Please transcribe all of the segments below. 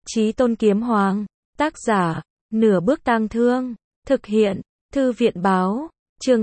Chí Tôn Kiếm Hoàng, tác giả, Nửa Bước Tang Thương, thực hiện, Thư viện báo, chương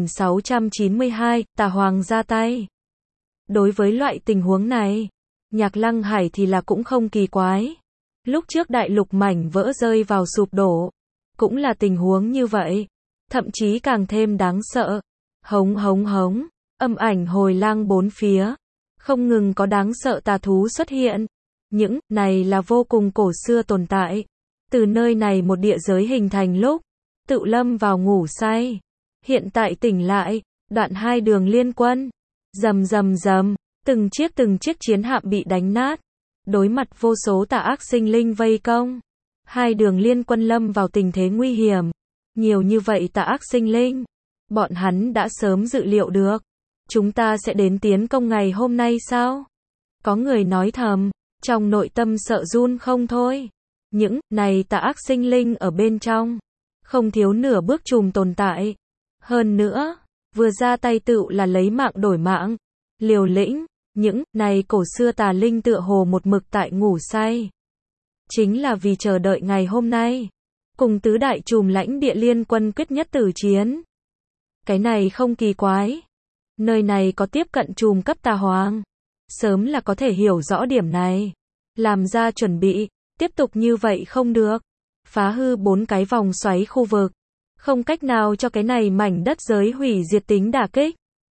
2692, Tà Hoàng ra tay. Đối với loại tình huống này, Nhạc Lăng Hải thì là cũng không kỳ quái. Lúc trước đại lục mảnh vỡ rơi vào sụp đổ, cũng là tình huống như vậy, thậm chí càng thêm đáng sợ. Hống hống hống, âm ảnh hồi lang bốn phía, không ngừng có đáng sợ tà thú xuất hiện. Những này là vô cùng cổ xưa tồn tại. Từ nơi này một địa giới hình thành lúc tự lâm vào ngủ say, hiện tại tỉnh lại, đoạn hai đường liên quân, rầm rầm rầm, từng chiếc chiến hạm bị đánh nát, đối mặt vô số tà ác sinh linh vây công. Hai đường liên quân lâm vào tình thế nguy hiểm. Nhiều như vậy tà ác sinh linh, bọn hắn đã sớm dự liệu được. Chúng ta sẽ đến tiến công ngày hôm nay sao? Có người nói thầm, trong nội tâm sợ run không thôi. Những này tà ác sinh linh ở bên trong, không thiếu nửa bước trùm tồn tại. Hơn nữa, vừa ra tay tựu là lấy mạng đổi mạng, liều lĩnh. Những này cổ xưa tà linh tựa hồ một mực tại ngủ say, chính là vì chờ đợi ngày hôm nay, cùng tứ đại trùm lãnh địa liên quân quyết nhất tử chiến. Cái này không kỳ quái. Nơi này có tiếp cận trùm cấp tà hoàng, sớm là có thể hiểu rõ điểm này, làm ra chuẩn bị. Tiếp tục như vậy không được, phá hư 4 cái vòng xoáy khu vực, không cách nào cho cái này mảnh đất giới hủy diệt tính đả kích.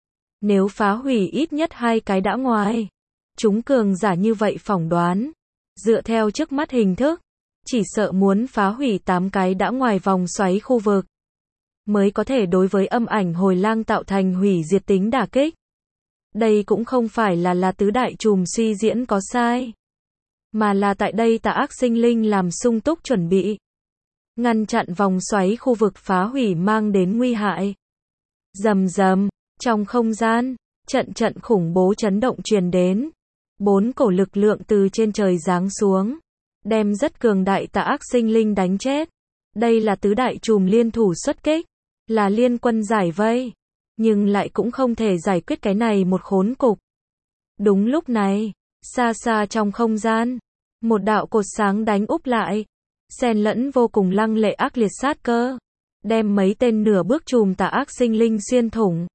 Nếu phá hủy ít nhất 2 cái đã ngoài, chúng cường giả như vậy phỏng đoán, dựa theo trước mắt hình thức, chỉ sợ muốn phá hủy 8 cái đã ngoài vòng xoáy khu vực, mới có thể đối với âm ảnh hồi lang tạo thành hủy diệt tính đả kích. Đây cũng không phải là tứ đại trùm suy diễn có sai, mà là tại đây tà ác sinh linh làm sung túc chuẩn bị, ngăn chặn vòng xoáy khu vực phá hủy mang đến nguy hại. Rầm rầm, trong không gian, trận khủng bố chấn động truyền đến. 4 cổ lực lượng từ trên trời giáng xuống, đem rất cường đại tà ác sinh linh đánh chết. Đây là tứ đại trùm liên thủ xuất kích, là liên quân giải vây, nhưng lại cũng không thể giải quyết cái này một khốn cục. Đúng lúc này, xa xa trong không gian, một đạo cột sáng đánh úp lại, xen lẫn vô cùng lăng lệ ác liệt sát cơ, đem mấy tên nửa bước trùm tà ác sinh linh xuyên thủng.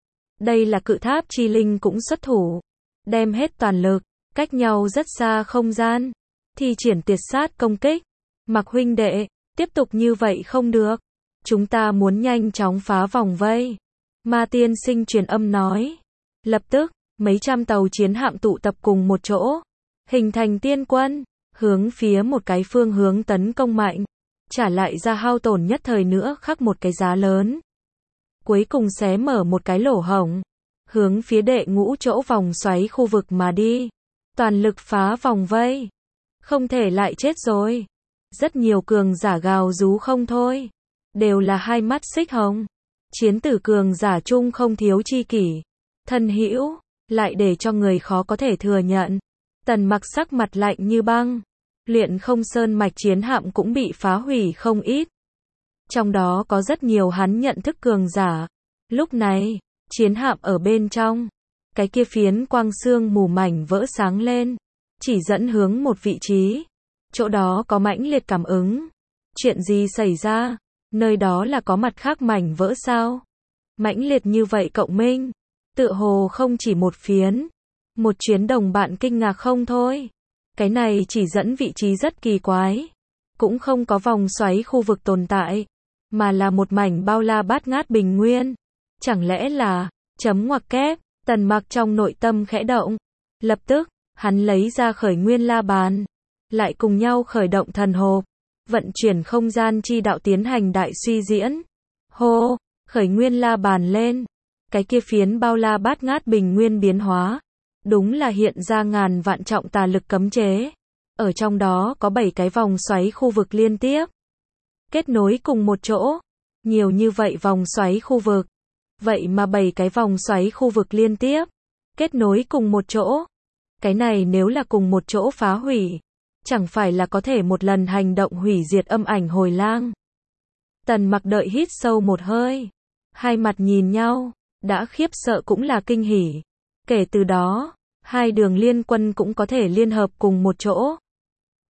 Đây là cự tháp chi linh cũng xuất thủ, đem hết toàn lực, cách nhau rất xa không gian, thi triển tuyệt sát công kích. Mặc huynh đệ, tiếp tục như vậy không được, chúng ta muốn nhanh chóng phá vòng vây. Ma tiên sinh truyền âm nói. Lập tức, mấy trăm tàu chiến hạm tụ tập cùng một chỗ, hình thành tiên quân, hướng phía một cái phương hướng tấn công mạnh, trả lại ra hao tổn nhất thời nữa khắc một cái giá lớn. Cuối cùng xé mở một cái lỗ hổng, hướng phía đệ ngũ chỗ vòng xoáy khu vực mà đi, toàn lực phá vòng vây. Không thể lại chết rồi. Rất nhiều cường giả gào rú không thôi, đều là hai mắt xích hồng. Chiến tử cường giả chung không thiếu chi kỷ, thân hữu, lại để cho người khó có thể thừa nhận. Tần Mặc sắc mặt lạnh như băng, Luyện Không Sơn mạch chiến hạm cũng bị phá hủy không ít. Trong đó có rất nhiều hắn nhận thức cường giả. Lúc này, chiến hạm ở bên trong, cái kia phiến quang xương mù mảnh vỡ sáng lên, chỉ dẫn hướng một vị trí. Chỗ đó có mãnh liệt cảm ứng. Chuyện gì xảy ra? Nơi đó là có mặt khác mảnh vỡ sao? Mãnh liệt như vậy cộng minh, tựa hồ không chỉ một phiến. Một chuyến đồng bạn kinh ngạc không thôi. Cái này chỉ dẫn vị trí rất kỳ quái. Cũng không có vòng xoáy khu vực tồn tại, mà là một mảnh bao la bát ngát bình nguyên. Chẳng lẽ là, chấm ngoặc kép, Tần Mặc trong nội tâm khẽ động. Lập tức, hắn lấy ra khởi nguyên la bàn, lại cùng nhau khởi động thần hộp, vận chuyển không gian chi đạo tiến hành đại suy diễn. Hô, khởi nguyên la bàn lên, cái kia phiến bao la bát ngát bình nguyên biến hóa, đúng là hiện ra ngàn vạn trọng tà lực cấm chế. Ở trong đó có 7 cái vòng xoáy khu vực liên tiếp, kết nối cùng một chỗ. Nhiều như vậy vòng xoáy khu vực, vậy mà 7 cái vòng xoáy khu vực liên tiếp, kết nối cùng một chỗ. Cái này nếu là cùng một chỗ phá hủy, chẳng phải là có thể một lần hành động hủy diệt âm ảnh hồi lang. Tần Mặc đợi hít sâu một hơi, hai mặt nhìn nhau, đã khiếp sợ cũng là kinh hỉ. Kể từ đó, hai đường liên quân cũng có thể liên hợp cùng một chỗ.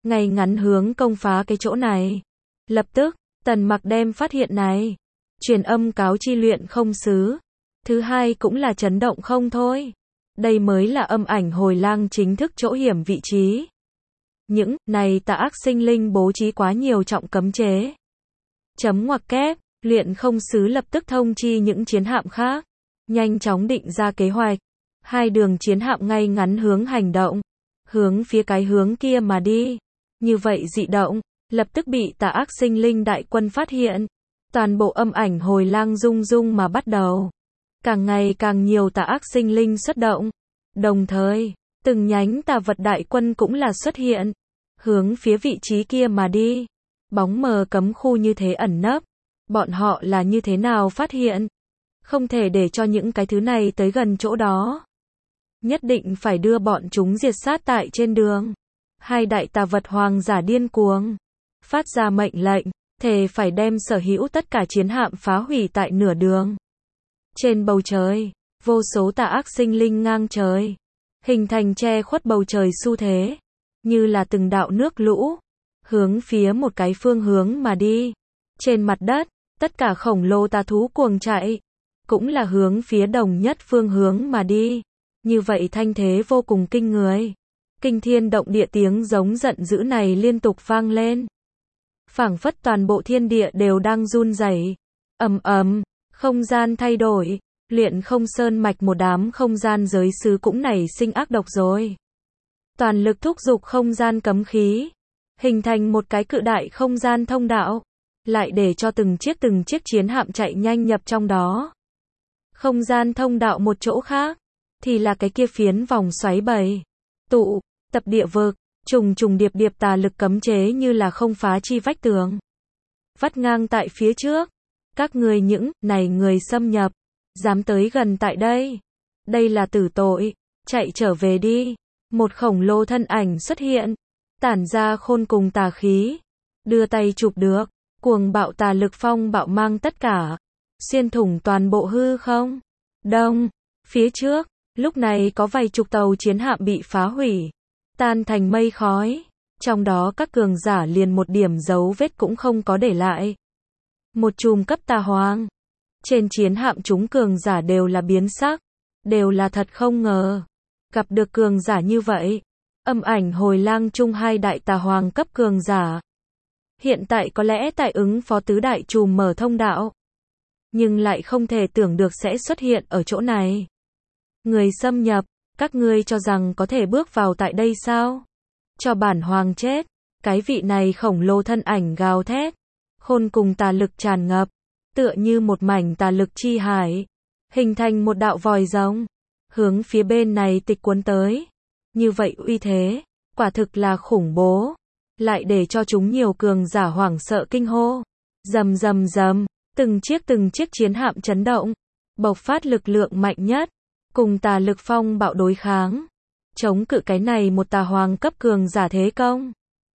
ngay ngắn hướng công phá cái chỗ này. Lập tức, Tần Mặc đem phát hiện này, truyền âm cáo chi Luyện Không Sứ. Thứ hai cũng là chấn động không thôi. Đây mới là âm ảnh hồi lang chính thức chỗ hiểm vị trí. Những này tà ác sinh linh bố trí quá nhiều trọng cấm chế. Chấm ngoặc kép, Luyện Không Sứ lập tức thông chi những chiến hạm khác, nhanh chóng định ra kế hoạch. Hai đường chiến hạm ngay ngắn hướng hành động, hướng phía cái hướng kia mà đi. Như vậy dị động, lập tức bị tà ác sinh linh đại quân phát hiện. Toàn bộ âm ảnh hồi lang rung rung mà bắt đầu. Càng ngày càng nhiều tà ác sinh linh xuất động. Đồng thời, từng nhánh tà vật đại quân cũng là xuất hiện, hướng phía vị trí kia mà đi. Bóng mờ cấm khu như thế ẩn nấp. Bọn họ là như thế nào phát hiện? Không thể để cho những cái thứ này tới gần chỗ đó. Nhất định phải đưa bọn chúng diệt sát tại trên đường. Hai đại tà vật hoàng giả điên cuồng, phát ra mệnh lệnh, thề phải đem sở hữu tất cả chiến hạm phá hủy tại nửa đường. Trên bầu trời, vô số tà ác sinh linh ngang trời, hình thành che khuất bầu trời xu thế, như là từng đạo nước lũ, hướng phía một cái phương hướng mà đi. Trên mặt đất, tất cả khổng lồ tà thú cuồng chạy, cũng là hướng phía đồng nhất phương hướng mà đi. Như vậy thanh thế vô cùng kinh người. Kinh thiên động địa tiếng giống giận dữ này liên tục vang lên. Phảng phất toàn bộ thiên địa đều đang run rẩy. Ầm ầm, không gian thay đổi, Luyện Không Sơn mạch một đám không gian giới sứ cũng nảy sinh ác độc rồi. Toàn lực thúc giục không gian cấm khí, hình thành một cái cự đại không gian thông đạo, lại để cho từng chiếc chiến hạm chạy nhanh nhập trong đó. Không gian thông đạo một chỗ khác, thì là cái kia phiến vòng xoáy bầy tụ tập địa vực, trùng trùng điệp điệp tà lực cấm chế như là không phá chi vách tường, vắt ngang tại phía trước. Các ngươi những này người xâm nhập, dám tới gần tại đây, đây là tử tội, chạy trở về đi. Một khổng lồ thân ảnh xuất hiện, tản ra khôn cùng tà khí, đưa tay chụp được, cuồng bạo tà lực phong bạo mang tất cả, xuyên thủng toàn bộ hư không. Đông, phía trước, lúc này có vài chục tàu chiến hạm bị phá hủy, tan thành mây khói, trong đó các cường giả liền một điểm dấu vết cũng không có để lại. Một chùm cấp tà hoàng, trên chiến hạm chúng cường giả đều là biến sắc, đều là thật không ngờ, gặp được cường giả như vậy. Âm ảnh hồi lang chung hai đại tà hoàng cấp cường giả, hiện tại có lẽ tại ứng phó tứ đại chùm mở thông đạo, nhưng lại không thể tưởng được sẽ xuất hiện ở chỗ này. Người xâm nhập, các ngươi cho rằng có thể bước vào tại đây sao? Cho bản hoàng chết. Cái vị này khổng lồ thân ảnh gào thét, khôn cùng tà lực tràn ngập, tựa như một mảnh tà lực chi hải, hình thành một đạo vòi rồng, hướng phía bên này tịch cuốn tới. Như vậy uy thế, quả thực là khủng bố, lại để cho chúng nhiều cường giả hoảng sợ kinh hô. Rầm rầm rầm, từng chiếc chiến hạm chấn động, bộc phát lực lượng mạnh nhất, cùng tà lực phong bạo đối kháng, chống cự cái này một tà hoàng cấp cường giả thế công.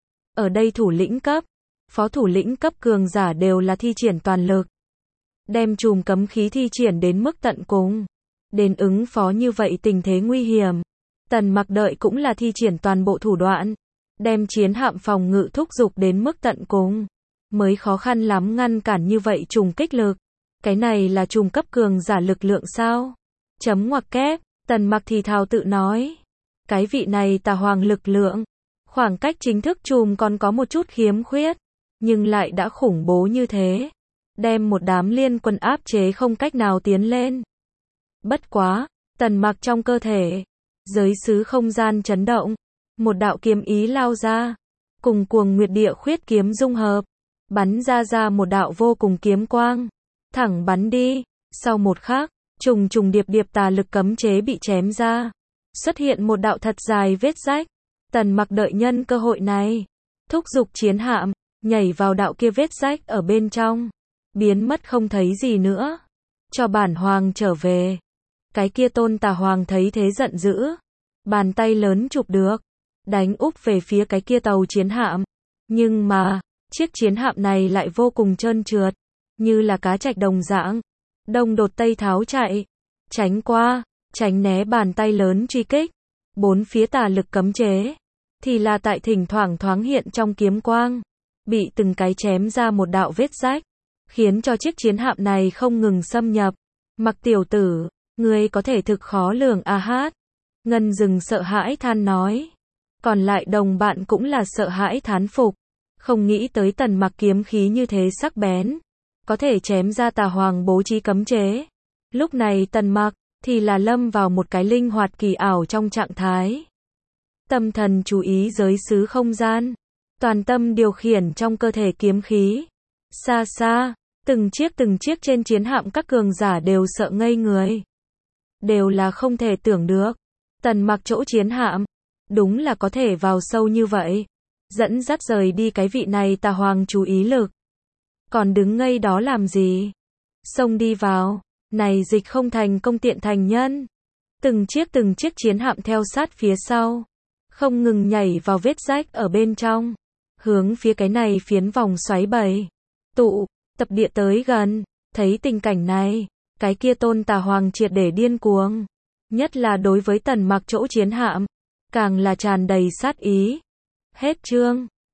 Ở đây thủ lĩnh cấp, phó thủ lĩnh cấp cường giả đều là thi triển toàn lực, đem chùm cấm khí thi triển đến mức tận cùng, đến ứng phó như vậy tình thế nguy hiểm. Tần Mặc đợi cũng là thi triển toàn bộ thủ đoạn, đem chiến hạm phòng ngự thúc giục đến mức tận cùng, mới khó khăn lắm ngăn cản như vậy trùng kích lực. Cái này là trùng cấp cường giả lực lượng sao? Chấm ngoặc kép, Tần Mặc thì thào tự nói. Cái vị này tà hoàng lực lượng, khoảng cách chính thức trùm còn có một chút khiếm khuyết, nhưng lại đã khủng bố như thế, đem một đám liên quân áp chế không cách nào tiến lên. Bất quá, Tần Mặc trong cơ thể, giới xứ không gian chấn động, một đạo kiếm ý lao ra, cùng cuồng nguyệt địa khuyết kiếm dung hợp, bắn ra một đạo vô cùng kiếm quang, thẳng bắn đi. Sau một khắc, trùng trùng điệp điệp tà lực cấm chế bị chém ra, xuất hiện một đạo thật dài vết rách. Tần Mặc đợi nhân cơ hội này, thúc giục chiến hạm, nhảy vào đạo kia vết rách ở bên trong, biến mất không thấy gì nữa. Cho bản hoàng trở về. Cái kia tôn tà hoàng thấy thế giận dữ, bàn tay lớn chụp được, đánh úp về phía cái kia tàu chiến hạm. Nhưng mà, chiếc chiến hạm này lại vô cùng trơn trượt, như là cá trạch đồng dạng, đông đột tây tháo chạy, tránh qua, tránh né bàn tay lớn truy kích, bốn phía tà lực cấm chế, thì là tại thỉnh thoảng thoáng hiện trong kiếm quang, bị từng cái chém ra một đạo vết rách, khiến cho chiếc chiến hạm này không ngừng xâm nhập. Mặc tiểu tử, ngươi có thể thực khó lường a hát. Ngân Dừng sợ hãi than nói. Còn lại đồng bạn cũng là sợ hãi thán phục. Không nghĩ tới Tần Mặc kiếm khí như thế sắc bén, có thể chém ra Tà Hoàng bố trí cấm chế. Lúc này Tần Mặc thì là lâm vào một cái linh hoạt kỳ ảo trong trạng thái. Tâm thần chú ý giới xứ không gian, toàn tâm điều khiển trong cơ thể kiếm khí. Xa xa, từng chiếc trên chiến hạm các cường giả đều sợ ngây người. Đều là không thể tưởng được. Tần Mặc chỗ chiến hạm, đúng là có thể vào sâu như vậy. Dẫn dắt rời đi cái vị này Tà Hoàng chú ý lực. Còn đứng ngây đó làm gì? Xông đi vào. Này dịch không thành công tiện thành nhân. Từng chiếc chiến hạm theo sát phía sau. Không ngừng nhảy vào vết rách ở bên trong. Hướng phía cái này phiến vòng xoáy bầy. Tập địa tới gần. Thấy tình cảnh này, cái kia tôn Tà Hoàng triệt để điên cuồng. Nhất là đối với Tần Mặc chỗ chiến hạm, càng là tràn đầy sát ý. Hết chương.